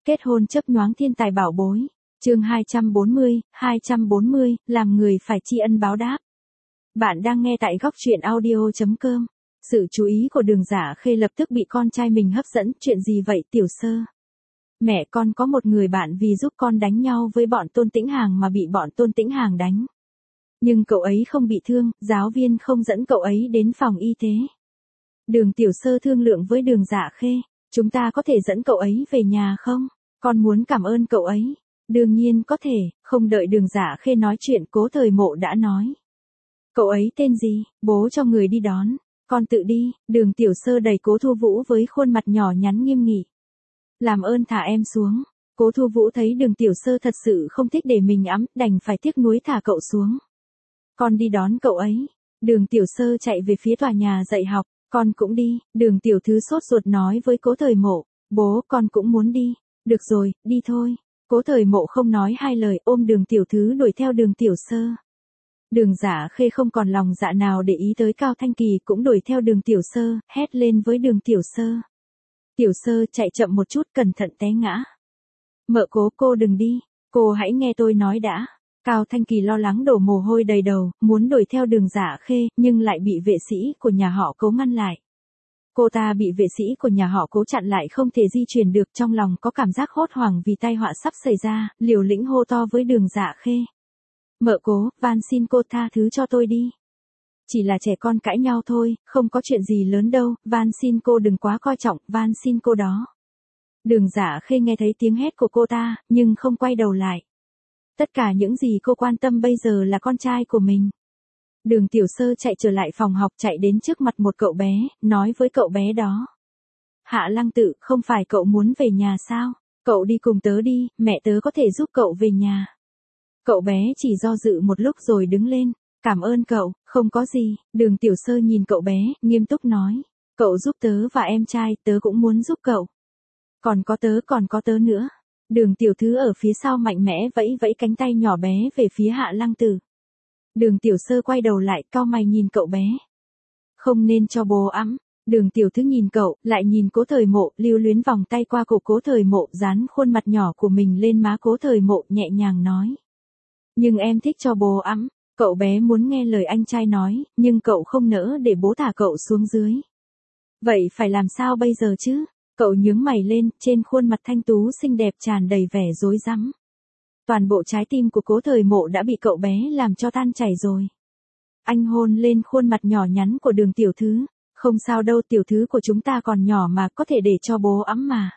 Kết hôn chớp nhoáng thiên tài bảo bối. Chương 240, làm người phải tri ân báo đáp. Bạn đang nghe tại góc truyện audio.com. Sự chú ý của Đường Giả Khê lập tức bị con trai mình hấp dẫn. Chuyện gì vậy Tiểu Sơ? Mẹ con có một người bạn vì giúp con đánh nhau với bọn Tôn Tĩnh Hàng mà bị bọn Tôn Tĩnh Hàng đánh. Nhưng cậu ấy không bị thương, giáo viên không dẫn cậu ấy đến phòng y tế. Đường Tiểu Sơ thương lượng với Đường Giả Khê, chúng ta có thể dẫn cậu ấy về nhà không? Con muốn cảm ơn cậu ấy. Đương nhiên có thể, không đợi Đường Giả Khê nói chuyện Cố Thời Mộ đã nói. Cậu ấy tên gì, bố cho người đi đón, con tự đi. Đường Tiểu Sơ đẩy Cố Thu Vũ với khuôn mặt nhỏ nhắn nghiêm nghị. Làm ơn thả em xuống. Cố Thu Vũ thấy Đường Tiểu Sơ thật sự không thích để mình ẵm, đành phải tiếc nuối thả cậu xuống. Con đi đón cậu ấy. Đường Tiểu Sơ chạy về phía tòa nhà dạy học. Con cũng đi. Đường Tiểu Thứ sốt ruột nói với Cố Thời Mộ. Bố, con cũng muốn đi. Được rồi, đi thôi. Cố Thời Mộ không nói hai lời, ôm Đường Tiểu Thứ đuổi theo Đường Tiểu Sơ. Đường Giả Khê không còn lòng dạ nào để ý tới Cao Thanh Kỳ, cũng đuổi theo Đường Tiểu Sơ, hét lên với Đường Tiểu Sơ. Tiểu Sơ, chạy chậm một chút, cẩn thận té ngã. Mợ Cố, cô đừng đi. Cô hãy nghe tôi nói đã. Cao Thanh Kỳ lo lắng đổ mồ hôi đầy đầu, muốn đuổi theo Đường Giả Khê, nhưng lại bị vệ sĩ của nhà họ Cố ngăn lại. Cô ta bị vệ sĩ của nhà họ Cố chặn lại, không thể di chuyển được, trong lòng có cảm giác hốt hoảng vì tai họa sắp xảy ra, liều lĩnh hô to với Đường Giả Khê. Mợ Cố, van xin cô tha thứ cho tôi đi. Chỉ là trẻ con cãi nhau thôi, không có chuyện gì lớn đâu, van xin cô đừng quá coi trọng, van xin cô đó. Đường Giả Khê nghe thấy tiếng hét của cô ta, nhưng không quay đầu lại. Tất cả những gì cô quan tâm bây giờ là con trai của mình. Đường Tiểu Sơ chạy trở lại phòng học, chạy đến trước mặt một cậu bé, nói với cậu bé đó. Hạ Lăng Tự, không phải cậu muốn về nhà sao? Cậu đi cùng tớ đi, mẹ tớ có thể giúp cậu về nhà. Cậu bé chỉ do dự một lúc rồi đứng lên. Cảm ơn cậu, không có gì. Đường Tiểu Sơ nhìn cậu bé, nghiêm túc nói. Cậu giúp tớ và em trai, tớ cũng muốn giúp cậu. Còn có tớ nữa. Đường Tiểu Thứ ở phía sau mạnh mẽ vẫy vẫy cánh tay nhỏ bé về phía Hạ Lăng Tử. Đường Tiểu Sơ quay đầu lại, cau mày nhìn cậu bé. Không nên cho bố ẵm. Đường Tiểu Thứ nhìn cậu, lại nhìn Cố Thời Mộ, lưu luyến vòng tay qua cổ Cố Thời Mộ, dán khuôn mặt nhỏ của mình lên má Cố Thời Mộ, nhẹ nhàng nói. Nhưng em thích cho bố ẵm. Cậu bé muốn nghe lời anh trai nói, nhưng cậu không nỡ để bố thả cậu xuống dưới. Vậy phải làm sao bây giờ chứ? Cậu nhướng mày lên, trên khuôn mặt thanh tú xinh đẹp tràn đầy vẻ rối rắm. Toàn bộ trái tim của Cố Thời Mộ đã bị cậu bé làm cho tan chảy rồi. Anh hôn lên khuôn mặt nhỏ nhắn của Đường Tiểu Thứ. Không sao đâu, Tiểu Thứ của chúng ta còn nhỏ mà, có thể để cho bố ẵm mà.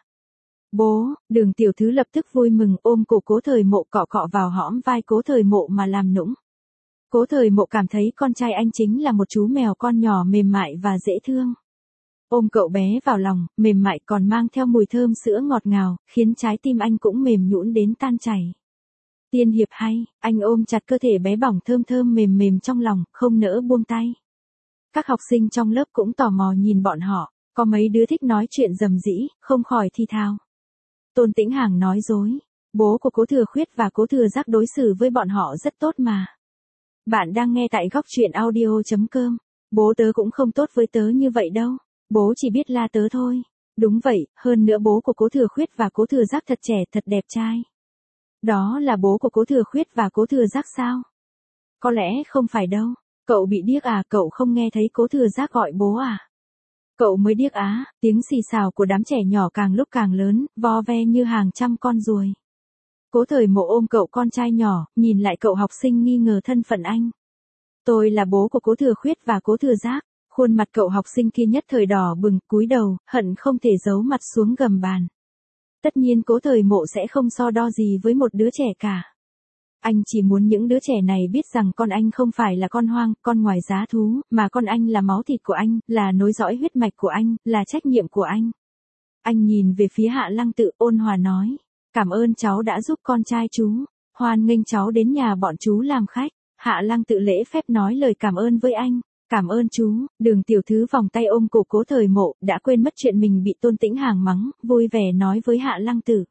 Bố, Đường Tiểu Thứ lập tức vui mừng, ôm cổ Cố Thời Mộ, cọ cọ vào hõm vai Cố Thời Mộ mà làm nũng. Cố Thời Mộ cảm thấy con trai anh chính là một chú mèo con nhỏ mềm mại và dễ thương. Ôm cậu bé vào lòng, mềm mại còn mang theo mùi thơm sữa ngọt ngào, khiến trái tim anh cũng mềm nhũn đến tan chảy. Tiên hiệp hay, anh ôm chặt cơ thể bé bỏng thơm thơm mềm mềm trong lòng, không nỡ buông tay. Các học sinh trong lớp cũng tò mò nhìn bọn họ, có mấy đứa thích nói chuyện rầm rĩ, không khỏi thi thao. Tôn Tĩnh Hàng nói dối, bố của Cố Thừa Khuyết và Cố Thừa Giác đối xử với bọn họ rất tốt mà. Bạn đang nghe tại góc truyện audio.com. Bố tớ cũng không tốt với tớ như vậy đâu. Bố chỉ biết la tớ thôi. Đúng vậy, hơn nữa bố của Cố Thừa Khuyết và Cố Thừa Giác thật trẻ, thật đẹp trai. Đó là bố của Cố Thừa Khuyết và Cố Thừa Giác sao? Có lẽ không phải đâu. Cậu bị điếc à, cậu không nghe thấy Cố Thừa Giác gọi bố à? Cậu mới điếc á. Tiếng xì xào của đám trẻ nhỏ càng lúc càng lớn, vo ve như hàng trăm con ruồi. Cố Thời Mộ ôm cậu con trai nhỏ, nhìn lại cậu học sinh nghi ngờ thân phận anh. Tôi là bố của Cố Thừa Khuyết và Cố Thừa Giác. Khuôn mặt cậu học sinh kia nhất thời đỏ bừng, cúi đầu, hận không thể giấu mặt xuống gầm bàn. Tất nhiên Cố Thời Mộ sẽ không so đo gì với một đứa trẻ cả. Anh chỉ muốn những đứa trẻ này biết rằng con anh không phải là con hoang, con ngoài giá thú, mà con anh là máu thịt của anh, là nối dõi huyết mạch của anh, là trách nhiệm của anh. Anh nhìn về phía Hạ Lăng Tự, ôn hòa nói. Cảm ơn cháu đã giúp con trai chú. Hoan nghênh cháu đến nhà bọn chú làm khách. Hạ Lăng Tự lễ phép nói lời cảm ơn với anh. Cảm ơn chú. Đường Tiểu Thứ vòng tay ôm cổ Cố Thời Mộ, đã quên mất chuyện mình bị Tôn Tĩnh Hàng mắng, vui vẻ nói với Hạ Lăng Tự.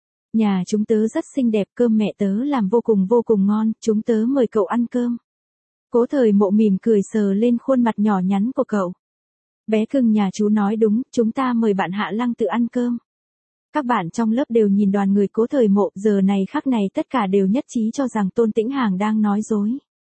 Nhà chúng tớ rất xinh đẹp, cơm mẹ tớ làm vô cùng ngon, chúng tớ mời cậu ăn cơm. Cố Thời Mộ mỉm cười sờ lên khuôn mặt nhỏ nhắn của cậu. Bé cưng nhà chú nói đúng, chúng ta mời bạn Hạ Lăng Tự ăn cơm. Các bạn trong lớp đều nhìn đoàn người Cố Thời Mộ, giờ này khắc này tất cả đều nhất trí cho rằng Tôn Tĩnh Hàng đang nói dối.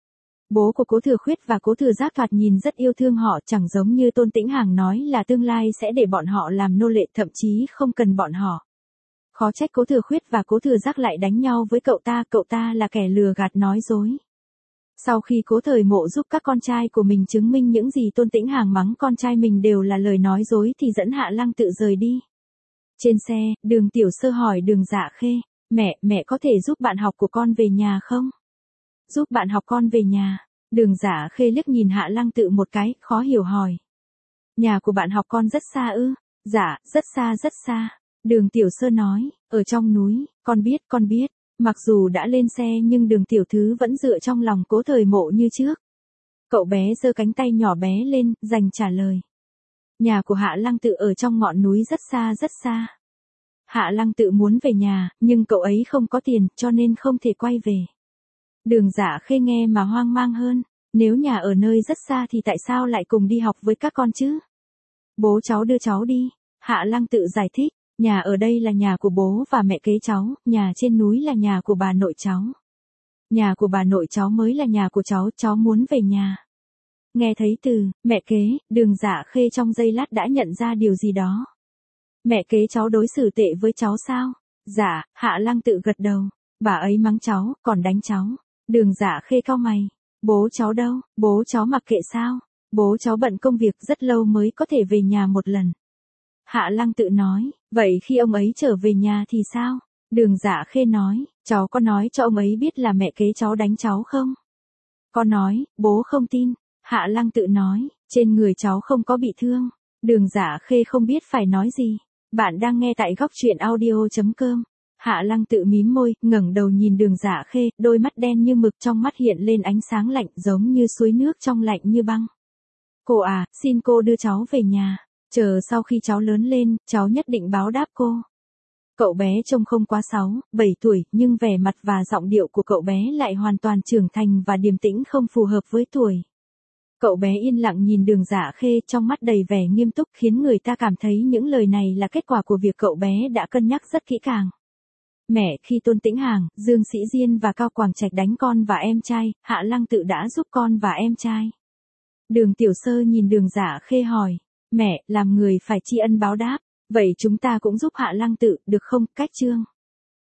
Bố của Cố Thừa Khuyết và Cố Thừa Giác thoạt nhìn rất yêu thương họ, chẳng giống như Tôn Tĩnh Hàng nói là tương lai sẽ để bọn họ làm nô lệ, thậm chí không cần bọn họ. Khó trách Cố Thừa Khuyết và Cố Thừa Giác lại đánh nhau với cậu ta là kẻ lừa gạt nói dối. Sau khi Cố Thời Mộ giúp các con trai của mình chứng minh những gì Tôn Tĩnh Hàng mắng con trai mình đều là lời nói dối thì dẫn Hạ Lăng Tự rời đi. Trên xe, Đường Tiểu Sơ hỏi Đường Dạ Khê, mẹ có thể giúp bạn học của con về nhà không? Giúp bạn học con về nhà. Đường Dạ Khê liếc nhìn Hạ Lăng Tự một cái, khó hiểu hỏi. Nhà của bạn học con rất xa ư? Dạ, rất xa. Đường Tiểu Sơ nói, ở trong núi, con biết. Mặc dù đã lên xe nhưng Đường Tiểu Thứ vẫn dựa trong lòng Cố Thời Mộ như trước. Cậu bé giơ cánh tay nhỏ bé lên, dành trả lời. Nhà của Hạ Lăng Tự ở trong ngọn núi rất xa. Hạ Lăng Tự muốn về nhà, nhưng cậu ấy không có tiền, cho nên không thể quay về. Đường Dạ Khê nghe mà hoang mang hơn, nếu nhà ở nơi rất xa thì tại sao lại cùng đi học với các con chứ? Bố cháu đưa cháu đi, Hạ Lăng Tự giải thích, nhà ở đây là nhà của bố và mẹ kế cháu, nhà trên núi là nhà của bà nội cháu. Nhà của bà nội cháu mới là nhà của cháu muốn về nhà. Nghe thấy từ mẹ kế, Đường Dạ Khê trong giây lát đã nhận ra điều gì đó. Mẹ kế cháu đối xử tệ với cháu sao? Dạ, Hạ Lăng Tự gật đầu. Bà ấy mắng cháu, còn đánh cháu. Đường Dạ Khê cau mày. Bố cháu đâu? Bố cháu mặc kệ sao? Bố cháu bận công việc rất lâu mới có thể về nhà một lần. Hạ Lăng Tự nói, vậy khi ông ấy trở về nhà thì sao? Đường Dạ Khê nói, cháu có nói cho ông ấy biết là mẹ kế cháu đánh cháu không? Con nói, bố không tin. Hạ Lăng Tự nói, trên người cháu không có bị thương. Đường Dạ Khê không biết phải nói gì. Bạn đang nghe tại góc truyện audio.com. Hạ Lăng Tự mím môi, ngẩng đầu nhìn Đường Dạ Khê, đôi mắt đen như mực trong mắt hiện lên ánh sáng lạnh giống như suối nước trong lạnh như băng. Cô à, xin cô đưa cháu về nhà. Chờ sau khi cháu lớn lên, cháu nhất định báo đáp cô. Cậu bé trông không quá 6, 7 tuổi, nhưng vẻ mặt và giọng điệu của cậu bé lại hoàn toàn trưởng thành và điềm tĩnh không phù hợp với tuổi. Cậu bé yên lặng nhìn Đường Dạ Khê trong mắt đầy vẻ nghiêm túc khiến người ta cảm thấy những lời này là kết quả của việc cậu bé đã cân nhắc rất kỹ càng. Mẹ, khi Tôn Tĩnh Hàng, Dương Sĩ Diên và Cao Quảng Trạch đánh con và em trai, Hạ Lăng Tự đã giúp con và em trai. Đường Tiểu Sơ nhìn Đường Dạ Khê hỏi, mẹ, làm người phải tri ân báo đáp, vậy chúng ta cũng giúp Hạ Lăng Tự, được không? Cách chương.